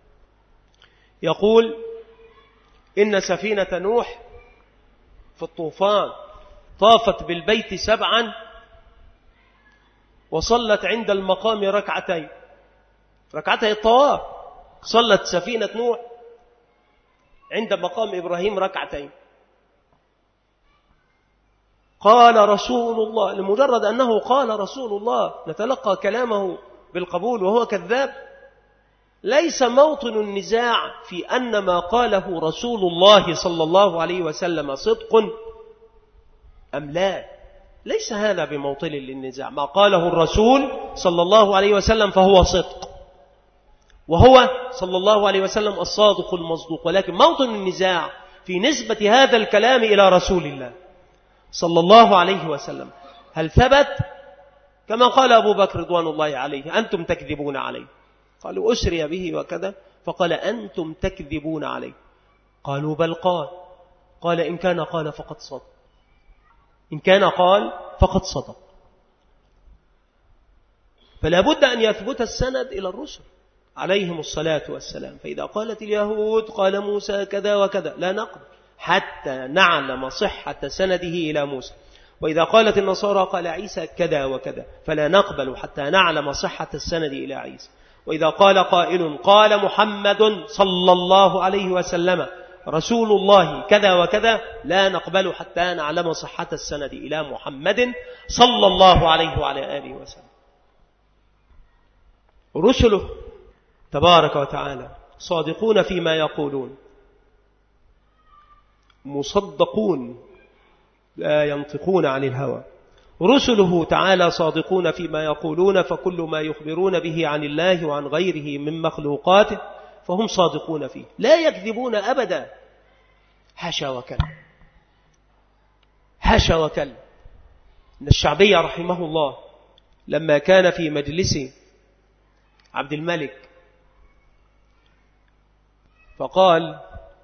يقول إن سفينة نوح في الطوفان طافت بالبيت سبعا وصلت عند المقام ركعتين، ركعتي الطواف، صلت سفينة نوح عند مقام إبراهيم ركعتين. قال رسول الله، لمجرد أنه قال رسول الله نتلقى كلامه بالقبول وهو كذاب. ليس موطن النزاع في أن ما قاله رسول الله صلى الله عليه وسلم صدق أم لا، ليس هذا بموطن للنزاع. ما قاله الرسول صلى الله عليه وسلم فهو صدق، وهو صلى الله عليه وسلم الصادق المصدوق، ولكن موطن النزاع في نسبة هذا الكلام إلى رسول الله صلى الله عليه وسلم. هل ثبت كما قال أبو بكر رضوان الله عليه أنتم تكذبون عليه؟ قالوا أسري به وكذا، فقال أنتم تكذبون عليه. قالوا بل قال، قال إن كان قال فقد صدق، إن كان قال فقد صدق. فلا بد أن يثبت السند إلى الرسل عليهم الصلاة والسلام. فإذا قالت اليهود قال موسى كذا وكذا لا نقبل حتى نعلم صحة سنده إلى موسى، وإذا قالت النصارى قال عيسى كذا وكذا فلا نقبل حتى نعلم صحة السند إلى عيسى، وإذا قال قائل قال محمد صلى الله عليه وسلم رسول الله كذا وكذا لا نقبل حتى نعلم صحة السند إلى محمد صلى الله عليه وعلى آله وسلم. رسله تبارك وتعالى صادقون فيما يقولون، مصدقون لا ينطقون عن الهوى. رسله تعالى صادقون فيما يقولون، فكل ما يخبرون به عن الله وعن غيره من مخلوقاته فهم صادقون فيه، لا يكذبون أبدا. حاشا وكلا، حاشا وكلا. إن الشعبي رحمه الله لما كان في مجلس عبد الملك فقال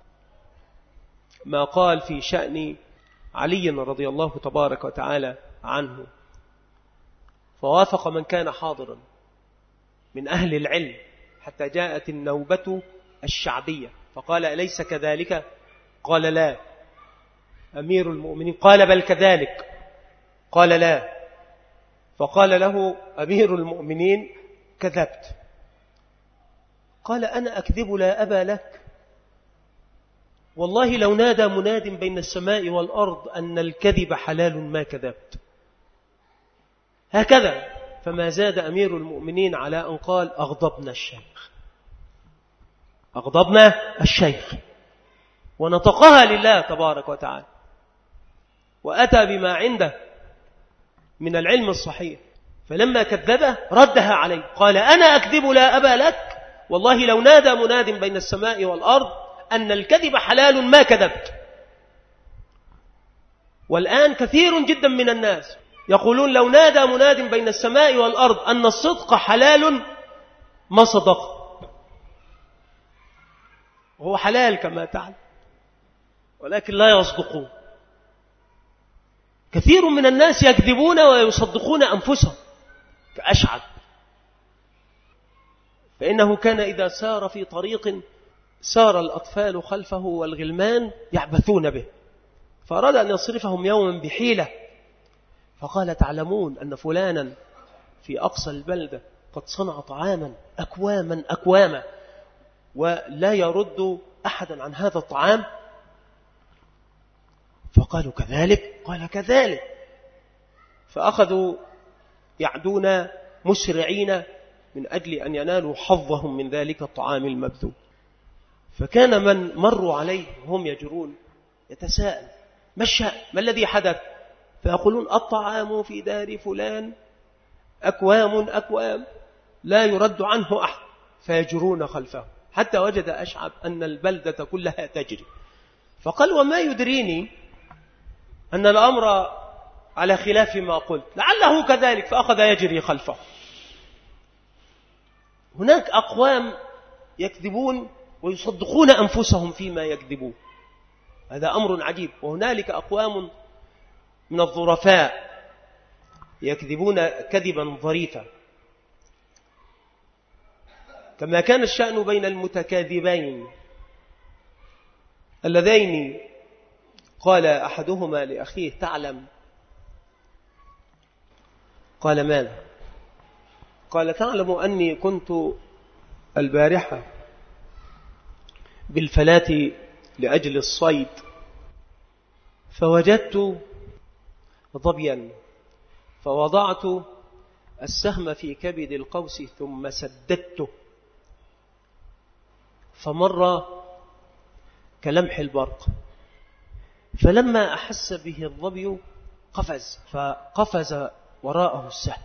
ما قال في شأن علي رضي الله تبارك وتعالى عنه، فوافق من كان حاضرا من أهل العلم حتى جاءت النوبة الشعبية فقال أليس كذلك؟ قال لا. أمير المؤمنين قال بل كذلك؟ قال لا. فقال له أمير المؤمنين كذبت. قال أنا أكذب لا أبا لك، والله لو نادى مناد بين السماء والأرض أن الكذب حلال ما كذبت. هكذا. فما زاد أمير المؤمنين على أن قال أغضبنا الشيخ، أغضبنا الشيخ، ونطقها لله تبارك وتعالى، وأتى بما عنده من العلم الصحيح. فلما كذبه ردها عليه قال أنا أكذب لا أبا لك، والله لو نادى مناد بين السماء والأرض أن الكذب حلال ما كذبت. والآن كثير جدا من الناس يقولون لو نادى مناد بين السماء والأرض أن الصدق حلال ما صدق، وهو حلال كما تعلم، ولكن لا يصدقون. كثير من الناس يكذبون ويصدقون أنفسهم كأشعث، فإنه كان إذا سار في طريق سار الأطفال خلفه والغلمان يعبثون به، فأراد أن يصرفهم يوما بحيلة، فقال تعلمون أن فلانا في أقصى البلدة قد صنع طعاما أكواما أكواما ولا يرد أحدا عن هذا الطعام؟ فقالوا كذلك؟ قال كذلك. فأخذوا يعدون مسرعين من أجل أن ينالوا حظهم من ذلك الطعام المبذول. فكان من مروا عليه وهم يجرون يتساءل ما الشأن؟ ما الذي حدث؟ فيقولون الطعام في دار فلان أكوام أكوام. لا يرد عنه أحد فيجرون خلفه، حتى وجد أشعب أن البلدة كلها تجري، فقال وما يدريني أن الأمر على خلاف ما قلت، لعله كذلك، فأخذ يجري خلفه. هناك أقوام يكذبون ويصدقون أنفسهم فيما يكذبون، هذا أمر عجيب. وهنالك أقوام من الظرفاء يكذبون كذبا ظريفا، كما كان الشأن بين المتكاذبين اللذين قال أحدهما لأخيه تعلم؟ قال ماذا؟ قال تعلم أني كنت البارحة بالفلاة لأجل الصيد فوجدت ظبيا فوضعت السهم في كبد القوس ثم سددته فمر كلمح البرق، فلما أحس به الظبي قفز فقفز وراءه السهم،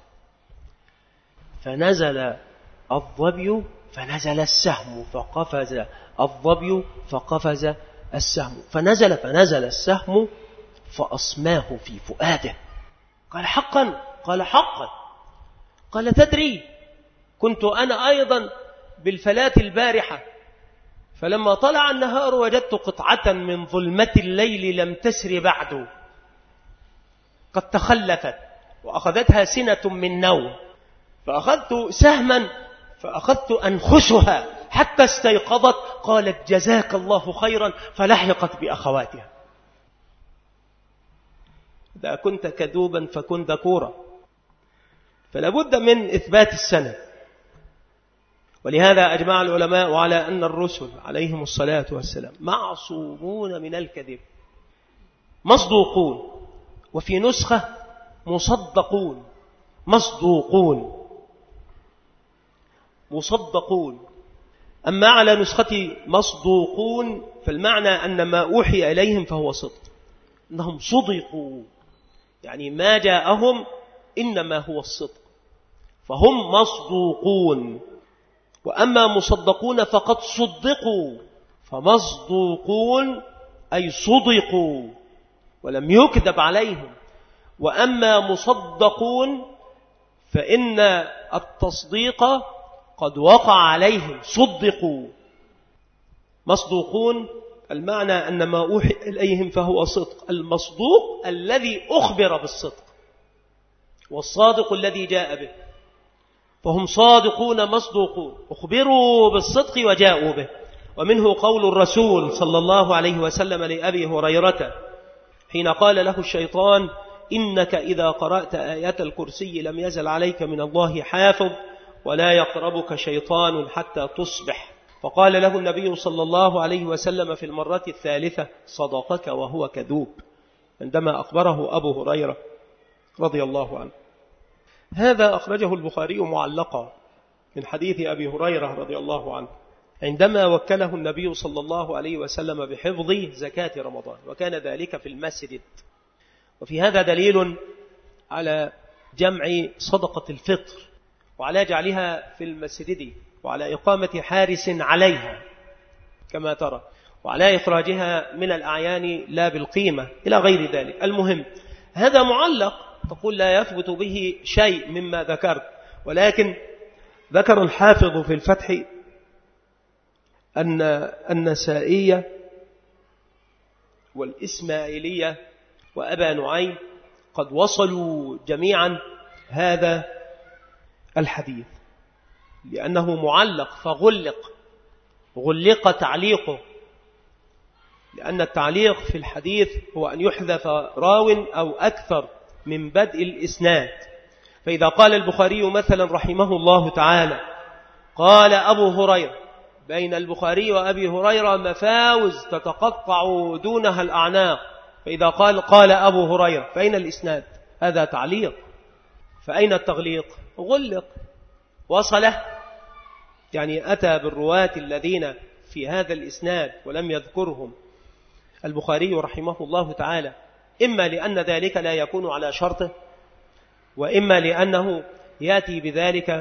فنزل الظبي فنزل السهم، فقفز الظبي فقفز السهم، فنزل فنزل السهم فأصماه في فؤاده. قال حقا؟ قال حقا. قال تدري كنت أنا أيضا بالفلاة البارحة، فلما طلع النهار وجدت قطعة من ظلمة الليل لم تسر بعد قد تخلفت وأخذتها سنة من نوم، فأخذت سهما فأخذت أنخشها حتى استيقظت، قالت جزاك الله خيرا، فلحقت بأخواتها. إذا كنت كذوبا فكن ذكورا، فلا بد من إثبات السند. ولهذا أجمع العلماء على أن الرسل عليهم الصلاة والسلام معصومون من الكذب، مصدوقون، وفي نسخة مصدقون، مصدوقون مصدقون. أما على نسخة مصدوقون فالمعنى أن ما أوحي إليهم فهو صدق، أنهم صدقوا، يعني ما جاءهم إنما هو الصدق، فهم مصدوقون. وأما مصدقون فقد صدقوا، فمصدوقون أي صدقوا ولم يكذب عليهم. وأما مصدقون فإن التصديق قد وقع عليهم، صدقوا. مصدوقون المعنى أن ما أوحي إليهم فهو صدق، المصدوق الذي أخبر بالصدق، والصادق الذي جاء به، فهم صادقون مصدوقون، أخبروا بالصدق وجاءوا به. ومنه قول الرسول صلى الله عليه وسلم لأبي هريرة حين قال له الشيطان إنك إذا قرأت آيات الكرسي لم يزل عليك من الله حافظ ولا يقربك شيطان حتى تصبح، فقال له النبي صلى الله عليه وسلم في المرة الثالثة صدقك وهو كذوب، عندما أخبره أبو هريرة رضي الله عنه. هذا أخرجه البخاري معلقا من حديث أبي هريرة رضي الله عنه عندما وكله النبي صلى الله عليه وسلم بحفظ زكاة رمضان، وكان ذلك في المسجد. وفي هذا دليل على جمع صدقة الفطر وعلى جعلها في المسجد وعلى إقامة حارس عليها كما ترى، وعلى إخراجها من الأعيان لا بالقيمة إلى غير ذلك. المهم هذا معلق، تقول لا يثبت به شيء مما ذكرت، ولكن ذكر الحافظ في الفتح أن النسائية والإسماعيلية وأبا نعيم قد وصلوا جميعا هذا الحديث، لأنه معلق فغلق، غلق تعليقه، لأن التعليق في الحديث هو أن يحذف راو أو أكثر من بدء الإسناد. فإذا قال البخاري مثلا رحمه الله تعالى قال أبو هريرة، بين البخاري وأبي هريرة مفاوز تتقطع دونها الأعناق، فإذا قال قال أبو هريرة فأين الإسناد؟ هذا تعليق. فأين التغليق؟ غلق وصله، يعني أتى بالرواة الذين في هذا الإسناد ولم يذكرهم البخاري رحمه الله تعالى، إما لأن ذلك لا يكون على شرطه، وإما لأنه يأتي بذلك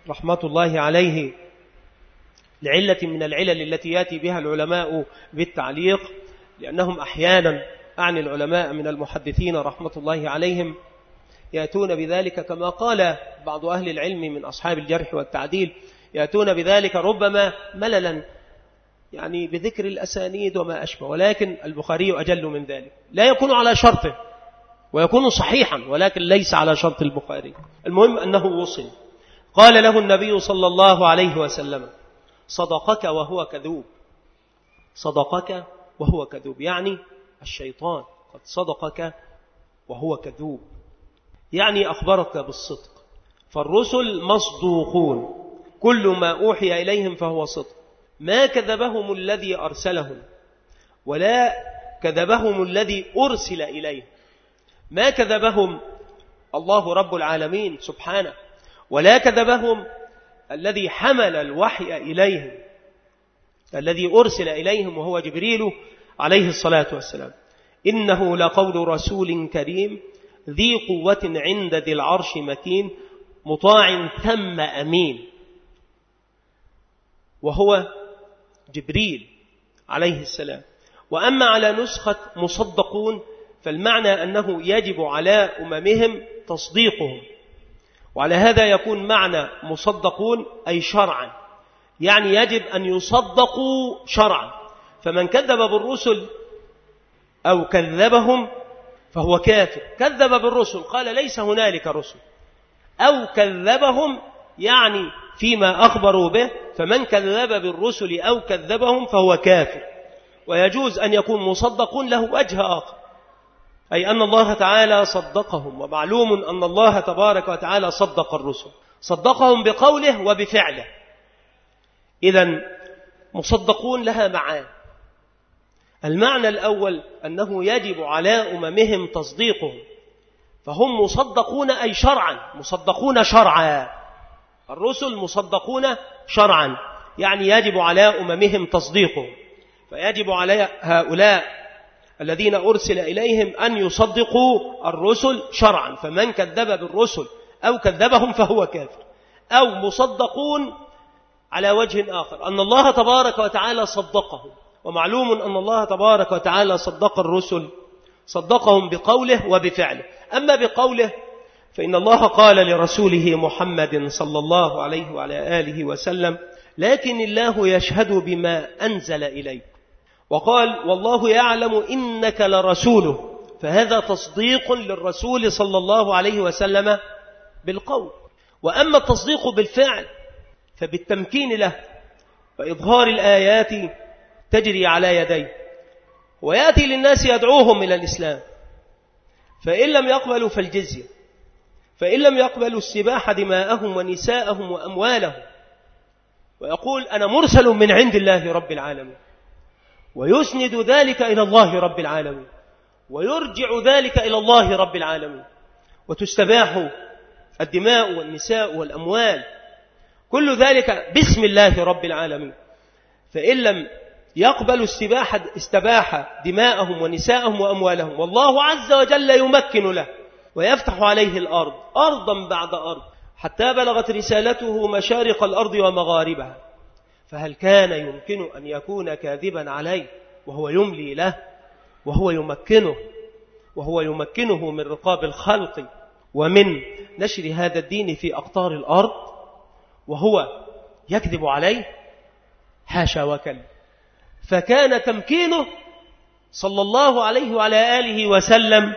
رحمة الله عليه لعلة من العلل التي يأتي بها العلماء بالتعليق، لأنهم أحيانا أعني العلماء من المحدثين رحمة الله عليهم يأتون بذلك كما قال بعض أهل العلم من أصحاب الجرح والتعديل، يأتون بذلك ربما مللا يعني بذكر الأسانيد وما أشبه، ولكن البخاري أجل من ذلك، لا يكون على شرطه ويكون صحيحا ولكن ليس على شرط البخاري. المهم أنه وصل. قال له النبي صلى الله عليه وسلم: صدقك وهو كذوب. صدقك وهو كذوب يعني الشيطان قد صدقك وهو كذوب، يعني أخبرك بالصدق. فالرسل مصدوقون، كل ما أوحي إليهم فهو صدق، ما كذبهم الذي أرسلهم ولا كذبهم الذي أرسل إليه، ما كذبهم الله رب العالمين سبحانه، ولا كذبهم الذي حمل الوحي إليهم الذي أرسل إليهم وهو جبريل عليه الصلاة والسلام. إنه لقول رسول كريم ذي قوة عند ذي العرش مكين مطاع ثم أمين، وهو جبريل عليه السلام. وأما على نسخة مصدقون فالمعنى أنه يجب على أممهم تصديقهم، وعلى هذا يكون معنى مصدقون أي شرعا، يعني يجب أن يصدقوا شرعا. فمن كذب بالرسل أو كذبهم فهو كافر. كذب بالرسل قال ليس هنالك رسل، أو كذبهم يعني فيما أخبروا به، فمن كذب بالرسل أو كذبهم فهو كافر. ويجوز أن يكون مصدقون له وجه آخر، أي أن الله تعالى صدقهم، ومعلوم أن الله تبارك وتعالى صدق الرسل، صدقهم بقوله وبفعله. إذن مصدقون لها معان. المعنى الأول أنه يجب على أممهم تصديقهم، فهم مصدقون أي شرعا، مصدقون شرعا. الرسل مصدقون شرعا يعني يجب على أممهم تصديقهم، فيجب على هؤلاء الذين أرسل إليهم أن يصدقوا الرسل شرعا. فمن كذب بالرسل أو كذبهم فهو كافر. أو مصدقون على وجه آخر أن الله تبارك وتعالى صدقهم، ومعلوم أن الله تبارك وتعالى صدق الرسل، صدقهم بقوله وبفعله. أما بقوله فإن الله قال لرسوله محمد صلى الله عليه وعلى آله وسلم: لكن الله يشهد بما أنزل إليك، وقال: والله يعلم إنك لرسوله، فهذا تصديق للرسول صلى الله عليه وسلم بالقول. وأما التصديق بالفعل فبالتمكين له وإظهار الآيات تجري على يديه، ويأتي للناس يدعوهم إلى الإسلام، فإن لم يقبلوا فالجزية، فإن لم يقبلوا السباح دماءهم ونساءهم وأموالهم، ويقول: أنا مرسل من عند الله رب العالمين، ويسند ذلك إلى الله رب العالمين، ويرجع ذلك إلى الله رب العالمين، وتستباح الدماء والنساء والأموال، كل ذلك باسم الله رب العالمين. فإن لم يقبلوا السباح استباح دماءهم ونساءهم وأموالهم، والله عز وجل يمكن له ويفتح عليه الأرض أرضا بعد أرض حتى بلغت رسالته مشارق الأرض ومغاربها. فهل كان يمكن أن يكون كاذبا عليه وهو يملي له وهو يمكنه وهو يمكنه من رقاب الخلق ومن نشر هذا الدين في أقطار الأرض وهو يكذب عليه؟ حاشا وكلا. فكان تمكينه صلى الله عليه وعلى آله وسلم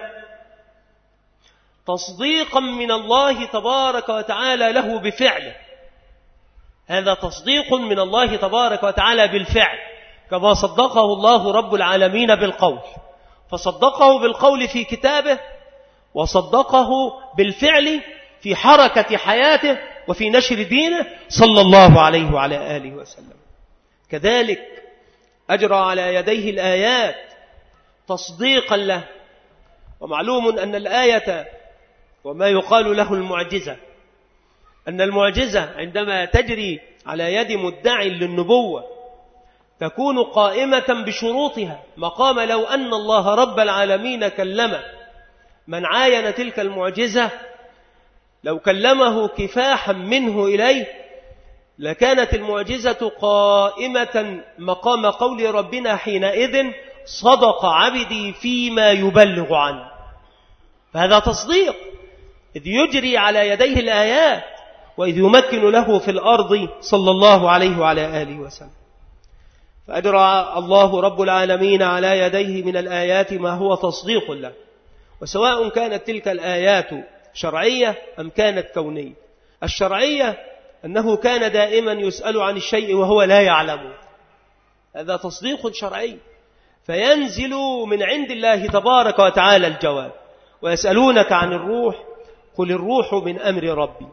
تصديقا من الله تبارك وتعالى له بفعله. هذا تصديق من الله تبارك وتعالى بالفعل، كما صدقه الله رب العالمين بالقول، فصدقه بالقول في كتابه، وصدقه بالفعل في حركة حياته وفي نشر دينه صلى الله عليه وعلى آله وسلم. كذلك أجرى على يديه الآيات تصديقا له. ومعلوم أن الآية وما يقال له المعجزة، أن المعجزة عندما تجري على يد مدعي للنبوة تكون قائمة بشروطها، مقام لو أن الله رب العالمين كلم من عاين تلك المعجزة لو كلمه كفاحا منه إليه لكانت المعجزة قائمة مقام قول ربنا حينئذ صدق عبدي فيما يبلغ عنه. فهذا تصديق، إذ يجري على يديه الآيات وإذ يمكن له في الأرض صلى الله عليه وعلى آله وسلم. فأجرى الله رب العالمين على يديه من الآيات ما هو تصديق له، وسواء كانت تلك الآيات شرعية أم كانت كونية. الشرعية أنه كان دائما يسأل عن الشيء وهو لا يعلمه، هذا تصديق شرعي، فينزل من عند الله تبارك وتعالى الجواب. ويسألونك عن الروح قل الروح من أمر ربي.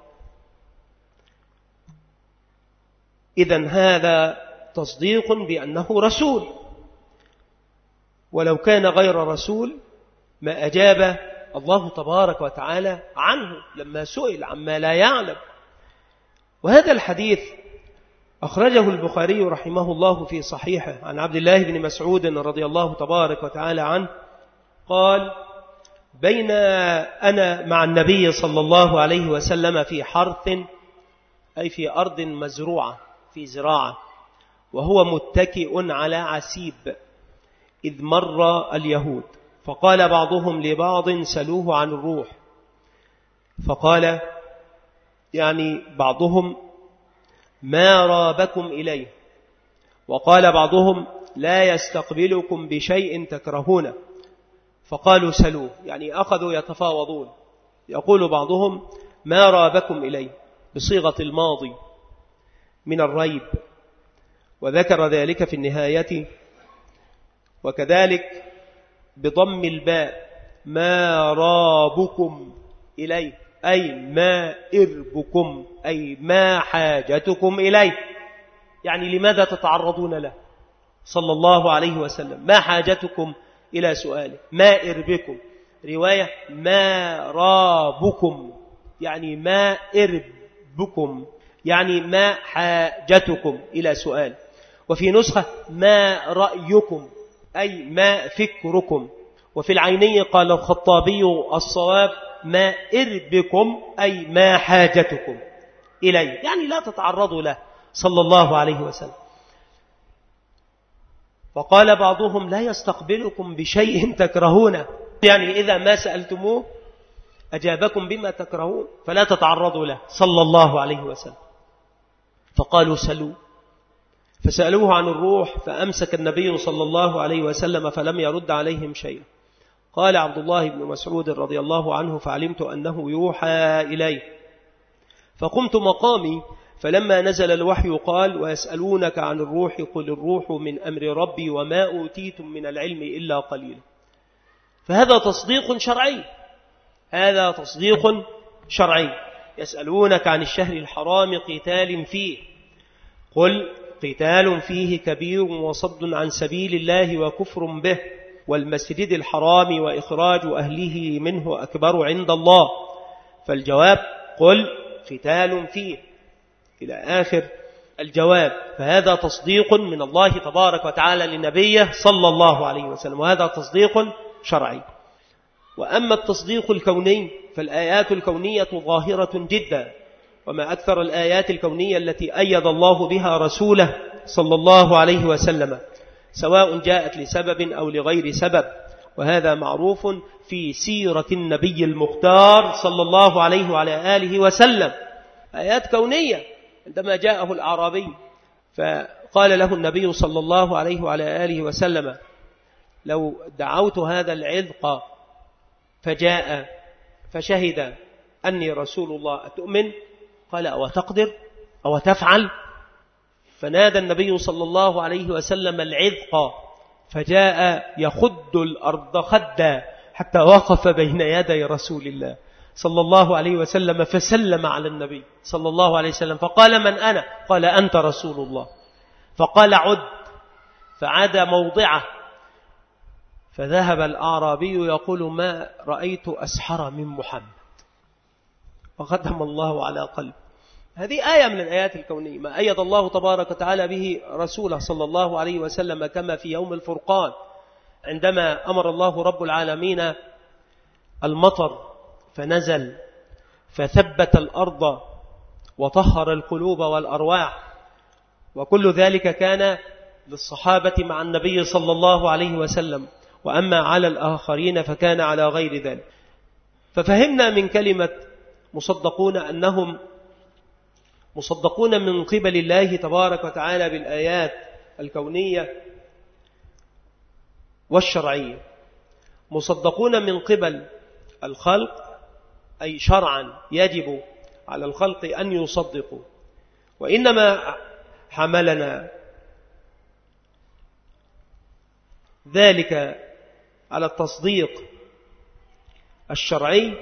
إذن هذا تصديق بأنه رسول، ولو كان غير رسول ما أجاب الله تبارك وتعالى عنه لما سئل عما لا يعلم. وهذا الحديث أخرجه البخاري رحمه الله في صحيحه عن عبد الله بن مسعود رضي الله تبارك وتعالى عنه قال: بين أنا مع النبي صلى الله عليه وسلم في حرث، أي في أرض مزروعة في زراعة، وهو متكئ على عسيب، إذ مر اليهود، فقال بعضهم لبعض: سلوه عن الروح. فقال يعني بعضهم: ما رابكم إليه. وقال بعضهم: لا يستقبلكم بشيء تكرهونه. فقالوا: سلوه، يعني أخذوا يتفاوضون. يقول بعضهم: ما رابكم إليه، بصيغة الماضي من الريب، وذكر ذلك في النهاية. وكذلك بضم الباء: ما رابكم إليه، أي ما إربكم، أي ما حاجتكم إليه، يعني لماذا تتعرضون له صلى الله عليه وسلم، ما حاجتكم إلى سؤاله. ما إربكم، رواية ما رابكم، يعني ما إربكم، يعني ما حاجتكم إلى سؤال. وفي نسخة ما رأيكم، أي ما فكركم. وفي العيني قال الخطابي: الصواب ما إربكم، أي ما حاجتكم إليه، يعني لا تتعرضوا له صلى الله عليه وسلم. وقال بعضهم: لا يستقبلكم بشيء تكرهونه، يعني إذا ما سألتموه أجابكم بما تكرهون، فلا تتعرضوا له صلى الله عليه وسلم. فقالوا: سلوا. فسألوه عن الروح، فأمسك النبي صلى الله عليه وسلم فلم يرد عليهم شيئا. قال عبد الله بن مسعود رضي الله عنه: فعلمت أنه يوحى إليه، فقمت مقامي، فلما نزل الوحي قال: ويسألونك عن الروح قل الروح من أمر ربي وما أوتيتم من العلم إلا قليلا. فهذا تصديق شرعي، هذا تصديق شرعي. يسألونك عن الشهر الحرام قتال فيه، قل قتال فيه كبير وصد عن سبيل الله وكفر به والمسجد الحرام وإخراج أهله منه أكبر عند الله. فالجواب: قل قتال فيه، إلى آخر الجواب. فهذا تصديق من الله تبارك وتعالى لنبيه صلى الله عليه وسلم، وهذا تصديق شرعي. وأما التصديق الكوني فالآيات الكونية ظاهرة جدا، وما أكثر الآيات الكونية التي أيد الله بها رسوله صلى الله عليه وسلم، سواء جاءت لسبب أو لغير سبب، وهذا معروف في سيرة النبي المختار صلى الله عليه وعلى آله وسلم. آيات كونية. عندما جاءه الأعرابي فقال له النبي صلى الله عليه وعلى آله وسلم: لو دعوت هذا العذق فجاء فشهد أني رسول الله أتؤمن؟ قال: أو تقدر أو تفعل؟ فنادى النبي صلى الله عليه وسلم العذق، فجاء يخد الأرض خدا حتى وقف بين يدي رسول الله صلى الله عليه وسلم، فسلم على النبي صلى الله عليه وسلم، فقال: من أنا؟ قال: أنت رسول الله. فقال: عد، فعاد موضعه، فذهب الأعرابي يقول: ما رأيت أسحر من محمد، وختم الله على قلب. هذه آية من الآيات الكونية، ما أيد الله تبارك وتعالى به رسوله صلى الله عليه وسلم، كما في يوم الفرقان عندما أمر الله رب العالمين المطر فنزل، فثبت الأرض وطهر القلوب والأرواح، وكل ذلك كان للصحابة مع النبي صلى الله عليه وسلم، وأما على الآخرين فكان على غير ذلك. ففهمنا من كلمة مصدقون أنهم مصدقون من قبل الله تبارك وتعالى بالآيات الكونية والشرعية، مصدقون من قبل الخلق أي شرعا يجب على الخلق أن يصدقوا، وإنما حملنا ذلك على التصديق الشرعي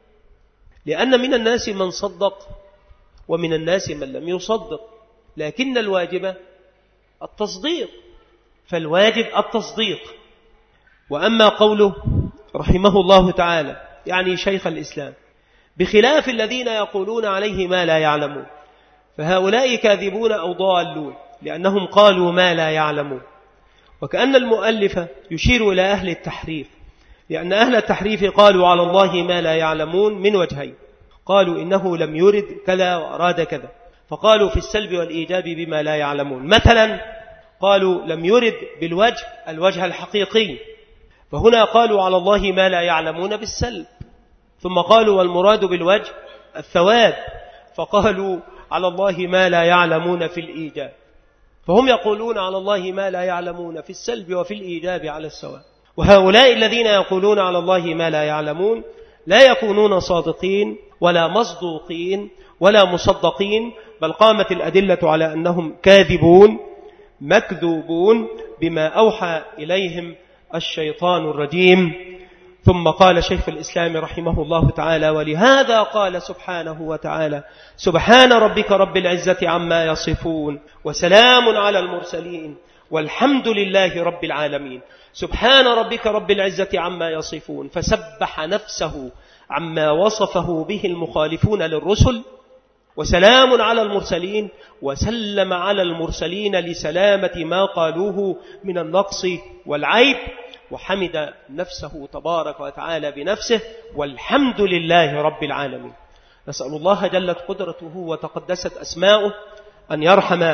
لأن من الناس من صدق ومن الناس من لم يصدق، لكن الواجب التصديق، فالواجب التصديق. وأما قوله رحمه الله تعالى يعني شيخ الإسلام بخلاف الذين يقولون عليه ما لا يعلمون، فهؤلاء كاذبون أو ضالون لأنهم قالوا ما لا يعلمون. وكأن المؤلف يشير إلى أهل التحريف، لأن أهل التحريف قالوا على الله ما لا يعلمون من وجهين، قالوا إنه لم يرد كذا وأراد كذا، فقالوا في السلب والإيجاب بما لا يعلمون. مثلا قالوا لم يرد بالوجه الوجه الحقيقي، فهنا قالوا على الله ما لا يعلمون بالسلب، ثم قالوا والمراد بالوجه الثواب، فقالوا على الله ما لا يعلمون في الإيجاب، فهم يقولون على الله ما لا يعلمون في السلب وفي الإيجاب على السواء. وهؤلاء الذين يقولون على الله ما لا يعلمون لا يكونون صادقين ولا مصدوقين ولا مصدقين، بل قامت الأدلة على أنهم كاذبون مكذوبون بما أوحى إليهم الشيطان الرجيم. ثم قال شيخ الإسلام رحمه الله تعالى ولهذا قال سبحانه وتعالى سبحان ربك رب العزة عما يصفون وسلام على المرسلين والحمد لله رب العالمين. سبحان ربك رب العزة عما يصفون، فسبح نفسه عما وصفه به المخالفون للرسل، وسلام على المرسلين وسلم على المرسلين لسلامة ما قالوه من النقص والعيب، وحمد نفسه تبارك وتعالى بنفسه والحمد لله رب العالمين. نسأل الله جلت قدرته وتقدست أسماؤه أن يرحم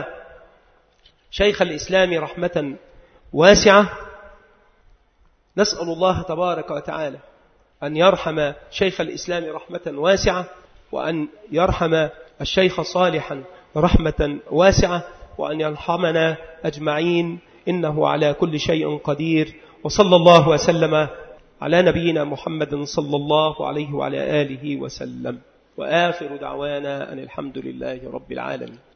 شيخ الإسلام رحمة واسعة. نسأل الله تبارك وتعالى أن يرحم شيخ الإسلام رحمة واسعة، وأن يرحم الشيخ صالحا رحمة واسعة، وأن يرحمنا أجمعين إنه على كل شيء قدير. وصلى الله وسلم على نبينا محمد صلى الله عليه وعلى آله وسلم، وآخر دعوانا أن الحمد لله رب العالمين.